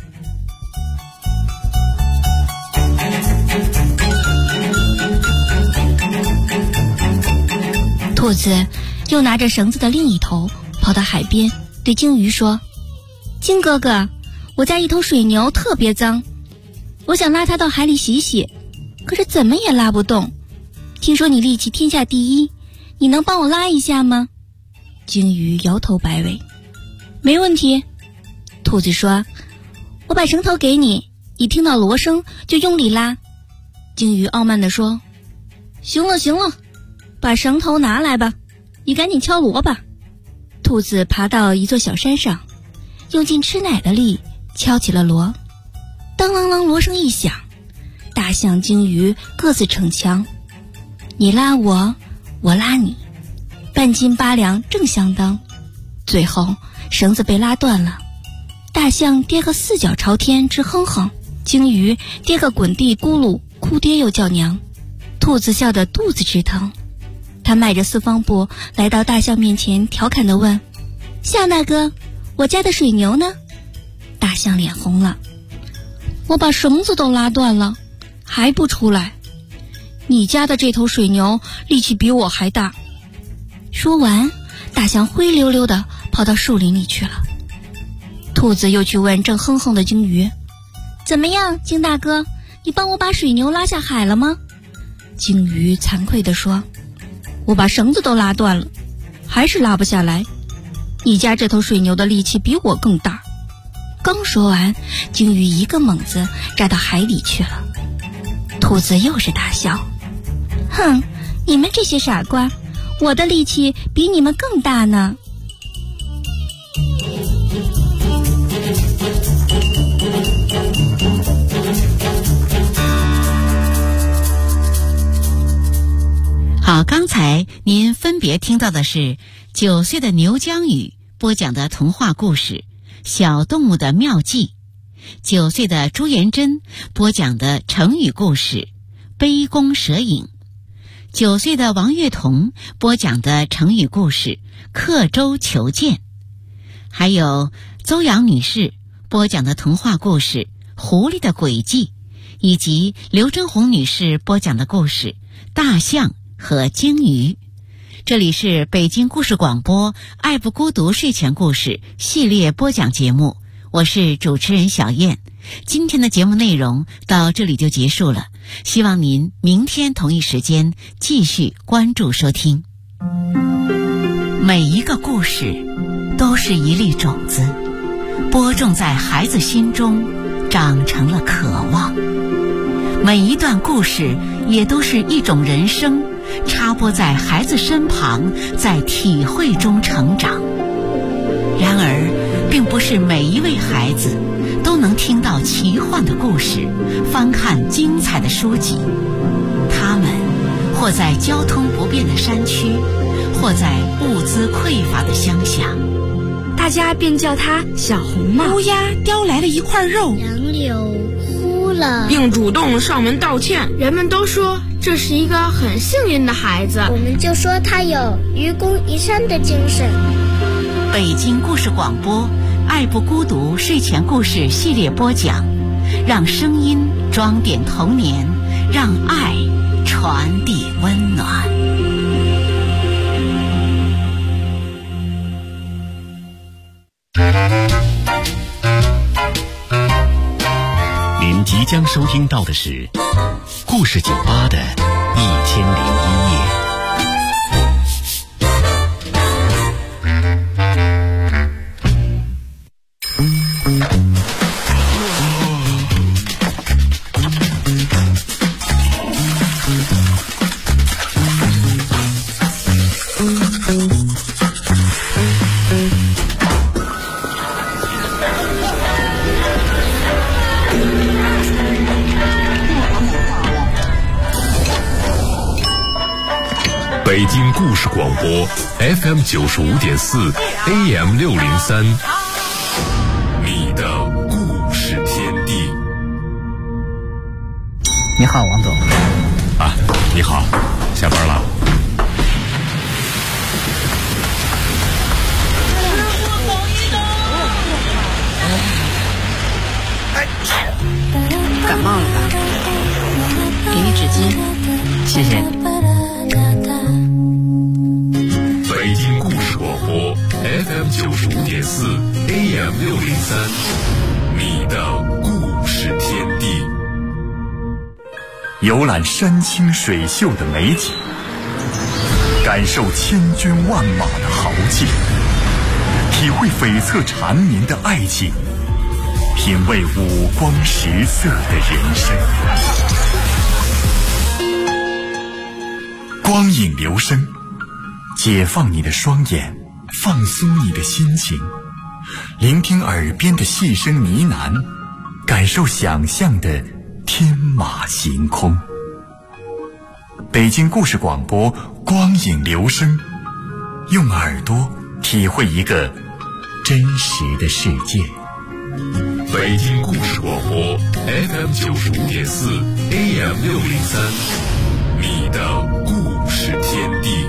兔子又拿着绳子的另一头跑到海边，对鲸鱼说：鲸哥哥，我家一头水牛特别脏，我想拉它到海里洗洗，可是怎么也拉不动，听说你力气天下第一，你能帮我拉一下吗？鲸鱼摇头摆尾：没问题。兔子说：我把绳头给你，一听到锣声就用力拉。鲸鱼傲慢地说：行了行了，把绳头拿来吧，你赶紧敲锣吧。兔子爬到一座小山上，用尽吃奶的力敲起了锣。当啷啷锣声一响，大象鲸鱼各自逞强，你拉我，我拉你，半斤八两正相当。最后绳子被拉断了，大象跌个四脚朝天直哼哼，鲸鱼跌个滚地咕噜哭爹又叫娘。兔子笑得肚子直疼，他迈着四方步来到大象面前，调侃地问：象大哥，我家的水牛呢？大象脸红了：我把绳子都拉断了，还不出来？你家的这头水牛力气比我还大。说完，大象灰溜溜地跑到树林里去了。兔子又去问正哼哼的鲸鱼：怎么样，鲸大哥，你帮我把水牛拉下海了吗？鲸鱼惭愧地说：我把绳子都拉断了，还是拉不下来。你家这头水牛的力气比我更大。刚说完，鲸鱼一个猛子扎到海里去了。兔子又是大笑：哼，你们这些傻瓜，我的力气比你们更大呢。 好，刚才您分别听到的是9岁的牛江雨播讲的童话故事《小动物的妙计》，9岁的朱颜真播讲的成语故事《杯弓蛇影》，9岁的王月彤播讲的成语故事《刻舟求剑》，还有邹阳女士播讲的童话故事《狐狸的诡计》，以及刘真红女士播讲的故事《大象和鲸鱼》。这里是北京故事广播爱不孤独睡前故事系列播讲节目，我是主持人小燕。今天的节目内容到这里就结束了， 希望您明天同一时间继续关注收听。每一个故事都是一粒种子，播种在孩子心中，长成了渴望。每一段故事也都是一种人生，插播在孩子身旁，在体会中成长。然而，并不是每一位孩子都能听到奇幻的故事，翻看精彩的书籍。他们或在交通不便的山区，或在物资匮乏的乡下， 大家便叫他小红帽。 乌鸦叼来了一块肉， 杨柳哭了， 并主动上门道歉。 人们都说这是一个很幸运的孩子， 我们就说他有愚公移山的精神。 北京故事广播爱不孤独睡前故事系列播讲，让声音装点童年，让爱传递温暖。 您即将收听到的是故事酒吧的1001夜。北京故事广播 FM 95.4 AM 603，你的故事天地。 你好，王总。 啊，你好，下班了。 感冒了吧？给你纸巾，谢谢你。 北京故事广播 FM 95.4 AM 603，你的故事天地。 游览山清水秀的美景，感受千军万马的豪气，体会悱恻缠绵的爱情，品味五光十色的人生。光影留声，解放你的双眼，放松你的心情，聆听耳边的细声呢喃，感受想象的天马行空。北京故事广播光影留声，用耳朵体会一个真实的世界。 北京故事广播 FM 95.4 AM 603，你的故事天地。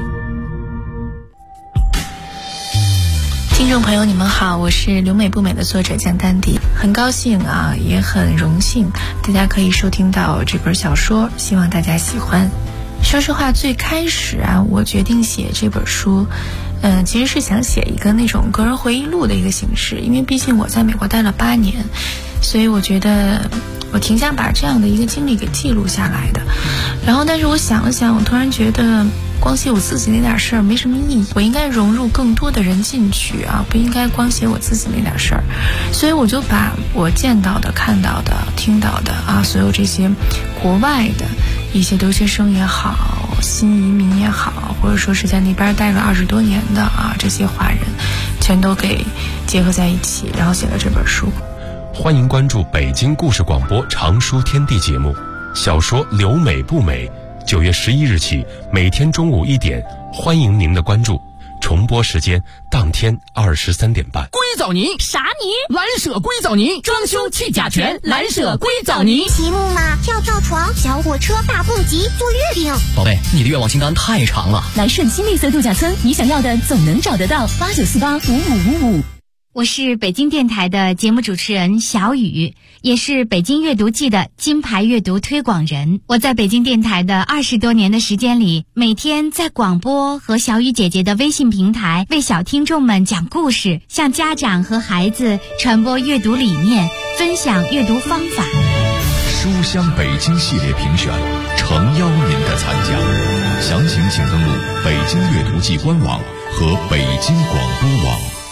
听众朋友你们好，我是留美不美的作者江丹迪，很高兴啊，也很荣幸大家可以收听到这本小说，希望大家喜欢。说实话，最开始啊，我决定写这本书其实是想写一个那种个人回忆录的一个形式，因为毕竟我在美国待了8年，所以我觉得我挺想把这样的一个经历给记录下来的。然后但是我想了想，我突然觉得光写我自己那点事儿没什么意义，我应该融入更多的人进去啊，不应该光写我自己那点事儿。所以我就把我见到的、看到的、听到的啊，所有这些国外的一些留学生也好，新移民也好，或者说是在那边待了20多年的啊，这些华人全都给结合在一起，然后写了这本书。 欢迎关注北京故事广播长书天地节目，小说留美不美，9月11日起每天中午1点，欢迎您的关注。重播时间当天23点半。 硅藻泥啥泥？蓝舍硅藻泥，装修去甲醛，蓝舍硅藻泥。 积木嘛，跳床，小火车，大蹦极，做月饼。 宝贝，你的愿望清单太长了。 来顺新绿色度假村，你想要的总能找得到。89485555。 我是北京电台的节目主持人小雨，也是北京阅读季的金牌阅读推广人。我在北京电台的20多年的时间里，每天在广播和小雨姐姐的微信平台为小听众们讲故事，向家长和孩子传播阅读理念，分享阅读方法。 书香北京系列评选，诚邀您的参加。详情请登录北京阅读季官网和北京广播网。